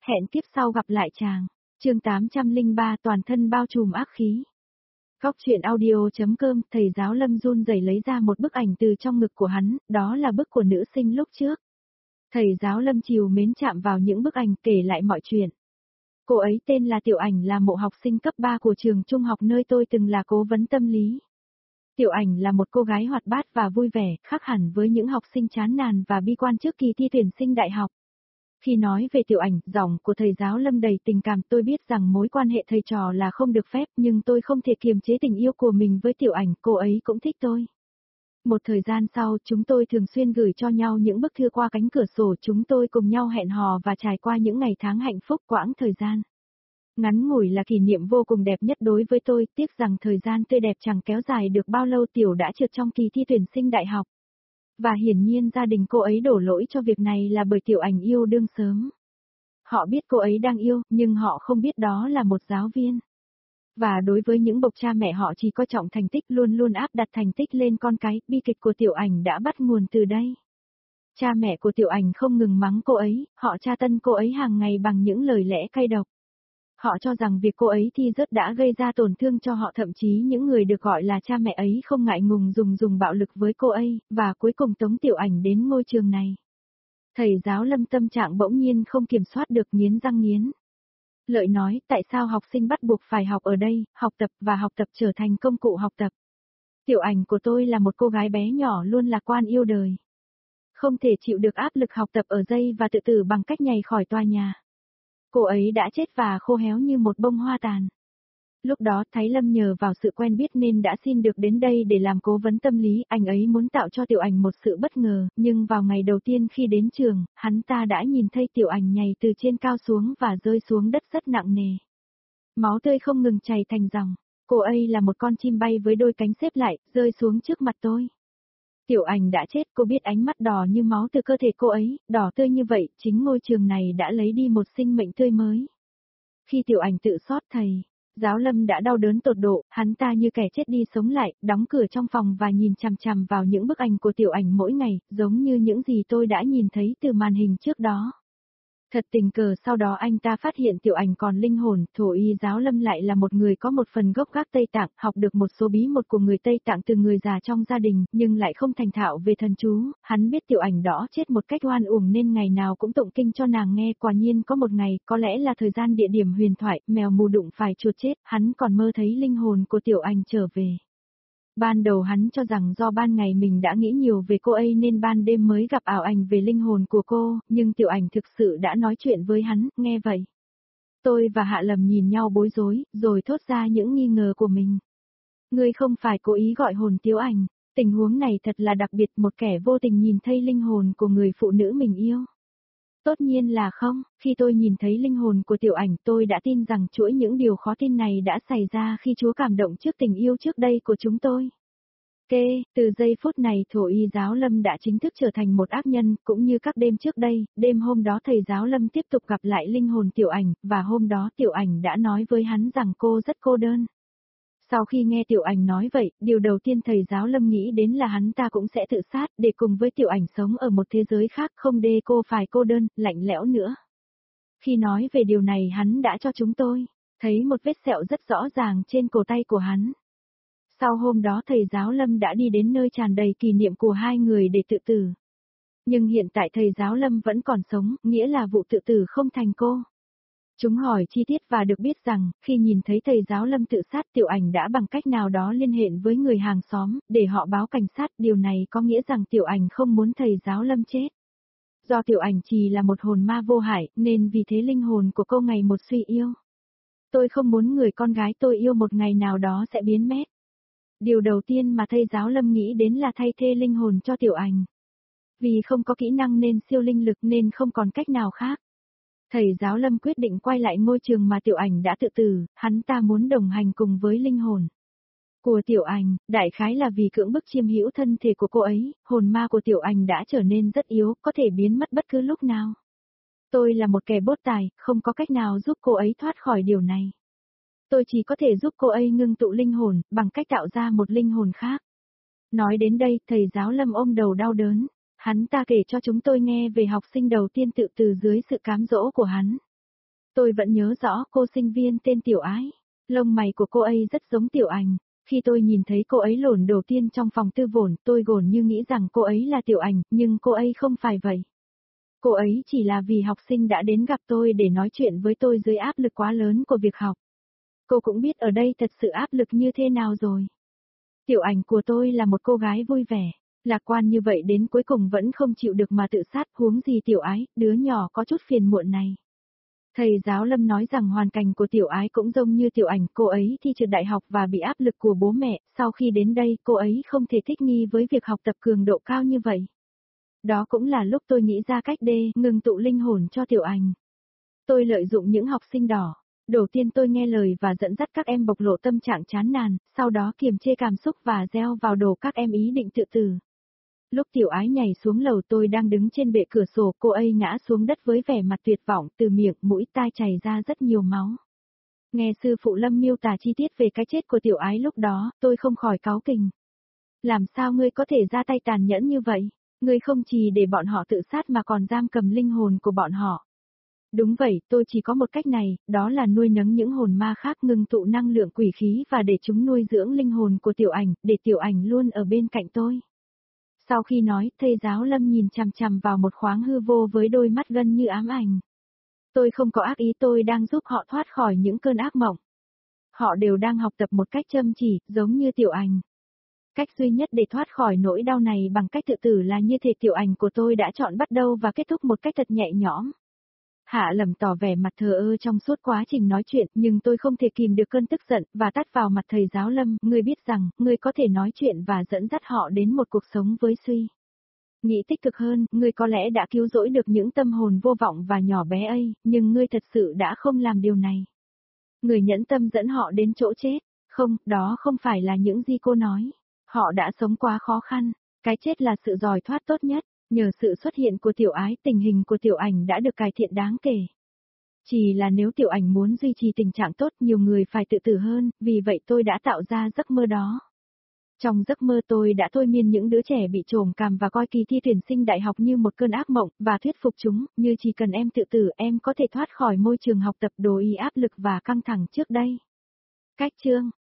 Hẹn kiếp sau gặp lại chàng. Chương 803 toàn thân bao trùm ác khí. Góc truyện audio.com. Thầy giáo Lâm run rẩy lấy ra một bức ảnh từ trong ngực của hắn, đó là bức của nữ sinh lúc trước. Thầy giáo Lâm trìu mến chạm vào những bức ảnh, kể lại mọi chuyện. Cô ấy tên là Tiểu Ảnh, là một học sinh cấp 3 của trường trung học nơi tôi từng là cố vấn tâm lý. Tiểu Ảnh là một cô gái hoạt bát và vui vẻ, khác hẳn với những học sinh chán nản và bi quan trước kỳ thi tuyển sinh đại học. Khi nói về Tiểu Ảnh, giọng của thầy giáo Lâm đầy tình cảm. Tôi biết rằng mối quan hệ thầy trò là không được phép, nhưng tôi không thể kiềm chế tình yêu của mình với Tiểu Ảnh, cô ấy cũng thích tôi. Một thời gian sau, chúng tôi thường xuyên gửi cho nhau những bức thư qua cánh cửa sổ, chúng tôi cùng nhau hẹn hò và trải qua những ngày tháng hạnh phúc. Quãng thời gian ngắn ngủi là kỷ niệm vô cùng đẹp nhất đối với tôi, tiếc rằng thời gian tươi đẹp chẳng kéo dài được bao lâu. Tiểu đã trượt trong kỳ thi tuyển sinh đại học. Và hiển nhiên gia đình cô ấy đổ lỗi cho việc này là bởi Tiểu Ảnh yêu đương sớm. Họ biết cô ấy đang yêu, nhưng họ không biết đó là một giáo viên. Và đối với những bậc cha mẹ, họ chỉ coi trọng thành tích, luôn luôn áp đặt thành tích lên con cái. Bi kịch của Tiểu Ảnh đã bắt nguồn từ đây. Cha mẹ của Tiểu Ảnh không ngừng mắng cô ấy, họ tra tấn cô ấy hàng ngày bằng những lời lẽ cay độc. Họ cho rằng việc cô ấy thi rớt đã gây ra tổn thương cho họ, thậm chí những người được gọi là cha mẹ ấy không ngại ngùng dùng bạo lực với cô ấy, và cuối cùng tống Tiểu Ảnh đến ngôi trường này. Thầy giáo Lâm tâm trạng bỗng nhiên không kiểm soát được, nghiến răng nghiến lợi nói, tại sao học sinh bắt buộc phải học ở đây, học tập và học tập trở thành công cụ học tập. Tiểu Ảnh của tôi là một cô gái bé nhỏ luôn lạc quan yêu đời. Không thể chịu được áp lực học tập ở dây và tự tử bằng cách nhảy khỏi tòa nhà. Cô ấy đã chết và khô héo như một bông hoa tàn. Lúc đó Thái Lâm nhờ vào sự quen biết nên đã xin được đến đây để làm cố vấn tâm lý. Anh ấy muốn tạo cho Tiểu Ảnh một sự bất ngờ, nhưng vào ngày đầu tiên khi đến trường, hắn ta đã nhìn thấy Tiểu Ảnh nhảy từ trên cao xuống và rơi xuống đất rất nặng nề. Máu tươi không ngừng chảy thành dòng. Cô ấy là một con chim bay với đôi cánh xếp lại, rơi xuống trước mặt tôi. Tiểu Ảnh đã chết, cô biết ánh mắt đỏ như máu từ cơ thể cô ấy, đỏ tươi như vậy, chính ngôi trường này đã lấy đi một sinh mệnh tươi mới. Khi Tiểu Ảnh tự xót, thầy giáo Lâm đã đau đớn tột độ, hắn ta như kẻ chết đi sống lại, đóng cửa trong phòng và nhìn chằm chằm vào những bức ảnh của Tiểu Ảnh mỗi ngày, giống như những gì tôi đã nhìn thấy từ màn hình trước đó. Thật tình cờ sau đó anh ta phát hiện Tiểu Ảnh còn linh hồn. Thổ y giáo Lâm lại là một người có một phần gốc gác Tây Tạng, học được một số bí mật của người Tây Tạng từ người già trong gia đình, nhưng lại không thành thạo về thần chú. Hắn biết Tiểu Ảnh đó chết một cách oan uổng nên ngày nào cũng tụng kinh cho nàng nghe. Quả nhiên có một ngày, có lẽ là thời gian địa điểm huyền thoại, mèo mù đụng phải chuột chết, hắn còn mơ thấy linh hồn của Tiểu Ảnh trở về. Ban đầu hắn cho rằng do ban ngày mình đã nghĩ nhiều về cô ấy nên ban đêm mới gặp ảo ảnh về linh hồn của cô, nhưng Tiểu Ảnh thực sự đã nói chuyện với hắn. Nghe vậy, tôi và Hạ Lầm nhìn nhau bối rối, rồi thốt ra những nghi ngờ của mình. Ngươi không phải cố ý gọi hồn Tiểu Ảnh, tình huống này thật là đặc biệt, một kẻ vô tình nhìn thấy linh hồn của người phụ nữ mình yêu. Tất nhiên là không, khi tôi nhìn thấy linh hồn của Tiểu Ảnh tôi đã tin rằng chuỗi những điều khó tin này đã xảy ra khi Chúa cảm động trước tình yêu trước đây của chúng tôi. Từ giây phút này Thổ y giáo Lâm đã chính thức trở thành một ác nhân, cũng như các đêm trước đây. Đêm hôm đó thầy giáo Lâm tiếp tục gặp lại linh hồn Tiểu Ảnh, và hôm đó Tiểu Ảnh đã nói với hắn rằng cô rất cô đơn. Sau khi nghe Tiểu Ảnh nói vậy, điều đầu tiên thầy giáo Lâm nghĩ đến là hắn ta cũng sẽ tự sát để cùng với Tiểu Ảnh sống ở một thế giới khác, không để cô phải cô đơn, lạnh lẽo nữa. Khi nói về điều này hắn đã cho chúng tôi thấy một vết sẹo rất rõ ràng trên cổ tay của hắn. Sau hôm đó thầy giáo Lâm đã đi đến nơi tràn đầy kỷ niệm của hai người để tự tử. Nhưng hiện tại thầy giáo Lâm vẫn còn sống, nghĩa là vụ tự tử không thành cô. Chúng hỏi chi tiết và được biết rằng, khi nhìn thấy thầy giáo Lâm tự sát, Tiểu Ảnh đã bằng cách nào đó liên hệ với người hàng xóm, để họ báo cảnh sát. Điều này có nghĩa rằng Tiểu Ảnh không muốn thầy giáo Lâm chết. Do Tiểu Ảnh chỉ là một hồn ma vô hại, nên vì thế linh hồn của cô ngày một suy yếu. Tôi không muốn người con gái tôi yêu một ngày nào đó sẽ biến mất. Điều đầu tiên mà thầy giáo Lâm nghĩ đến là thay thế linh hồn cho Tiểu Ảnh. Vì không có kỹ năng nên siêu linh lực nên không còn cách nào khác. Thầy giáo Lâm quyết định quay lại ngôi trường mà Tiểu Ảnh đã tự tử, hắn ta muốn đồng hành cùng với linh hồn của Tiểu Ảnh, đại khái là vì cưỡng bức chiếm hữu thân thể của cô ấy, hồn ma của Tiểu Ảnh đã trở nên rất yếu, có thể biến mất bất cứ lúc nào. Tôi là một kẻ bốt tài, không có cách nào giúp cô ấy thoát khỏi điều này. Tôi chỉ có thể giúp cô ấy ngưng tụ linh hồn, bằng cách tạo ra một linh hồn khác. Nói đến đây, thầy giáo Lâm ôm đầu đau đớn. Hắn ta kể cho chúng tôi nghe về học sinh đầu tiên tự tử dưới sự cám dỗ của hắn. Tôi vẫn nhớ rõ cô sinh viên tên Tiểu Ái. Lông mày của cô ấy rất giống Tiểu Ảnh. Khi tôi nhìn thấy cô ấy lổn đầu tiên trong phòng tư vồn, tôi gồn như nghĩ rằng cô ấy là Tiểu Ảnh, nhưng cô ấy không phải vậy. Cô ấy chỉ là vì học sinh đã đến gặp tôi để nói chuyện với tôi dưới áp lực quá lớn của việc học. Cô cũng biết ở đây thật sự áp lực như thế nào rồi. Tiểu Ảnh của tôi là một cô gái vui vẻ, lạc quan như vậy đến cuối cùng vẫn không chịu được mà tự sát, huống gì Tiểu Ái, đứa nhỏ có chút phiền muộn này. Thầy giáo Lâm nói rằng hoàn cảnh của Tiểu Ái cũng giống như Tiểu Ảnh, cô ấy thi trượt đại học và bị áp lực của bố mẹ, sau khi đến đây cô ấy không thể thích nghi với việc học tập cường độ cao như vậy. Đó cũng là lúc tôi nghĩ ra cách ngừng tụ linh hồn cho Tiểu Ảnh. Tôi lợi dụng những học sinh đỏ. Đầu tiên tôi nghe lời và dẫn dắt các em bộc lộ tâm trạng chán nản, sau đó kiềm chế cảm xúc và gieo vào đầu các em ý định tự tử. Lúc Tiểu Ái nhảy xuống lầu tôi đang đứng trên bệ cửa sổ, cô ấy ngã xuống đất với vẻ mặt tuyệt vọng, từ miệng, mũi, tai chảy ra rất nhiều máu. Nghe sư phụ Lâm miêu tả chi tiết về cái chết của Tiểu Ái lúc đó, tôi không khỏi cáu kỉnh. Làm sao ngươi có thể ra tay tàn nhẫn như vậy? Ngươi không chỉ để bọn họ tự sát mà còn giam cầm linh hồn của bọn họ. Đúng vậy, tôi chỉ có một cách này, đó là nuôi nấng những hồn ma khác, ngừng tụ năng lượng quỷ khí và để chúng nuôi dưỡng linh hồn của Tiểu Ảnh, để Tiểu Ảnh luôn ở bên cạnh tôi. Sau khi nói, thầy giáo Lâm nhìn chằm chằm vào một khoáng hư vô với đôi mắt gần như ám ảnh. Tôi không có ác ý, tôi đang giúp họ thoát khỏi những cơn ác mộng. Họ đều đang học tập một cách chăm chỉ, giống như Tiểu Ảnh. Cách duy nhất để thoát khỏi nỗi đau này bằng cách tự tử là như thể Tiểu Ảnh của tôi đã chọn bắt đầu và kết thúc một cách thật nhẹ nhõm. Hạ Lầm tỏ vẻ mặt thờ ơ trong suốt quá trình nói chuyện, nhưng tôi không thể kìm được cơn tức giận, và tát vào mặt thầy giáo Lâm, ngươi biết rằng, ngươi có thể nói chuyện và dẫn dắt họ đến một cuộc sống với suy. Nghĩ tích cực hơn, ngươi có lẽ đã cứu rỗi được những tâm hồn vô vọng và nhỏ bé ấy, nhưng ngươi thật sự đã không làm điều này. Ngươi nhẫn tâm dẫn họ đến chỗ chết, không, đó không phải là những gì cô nói. Họ đã sống quá khó khăn, cái chết là sự dòi thoát tốt nhất. Nhờ sự xuất hiện của Tiểu Ái, tình hình của Tiểu Ảnh đã được cải thiện đáng kể. Chỉ là nếu Tiểu Ảnh muốn duy trì tình trạng tốt, nhiều người phải tự tử hơn, vì vậy tôi đã tạo ra giấc mơ đó. Trong giấc mơ tôi đã thôi miên những đứa trẻ bị trồm cằm và coi kỳ thi tuyển sinh đại học như một cơn ác mộng, và thuyết phục chúng, như chỉ cần em tự tử em có thể thoát khỏi môi trường học tập đối áp lực và căng thẳng trước đây. Cách chương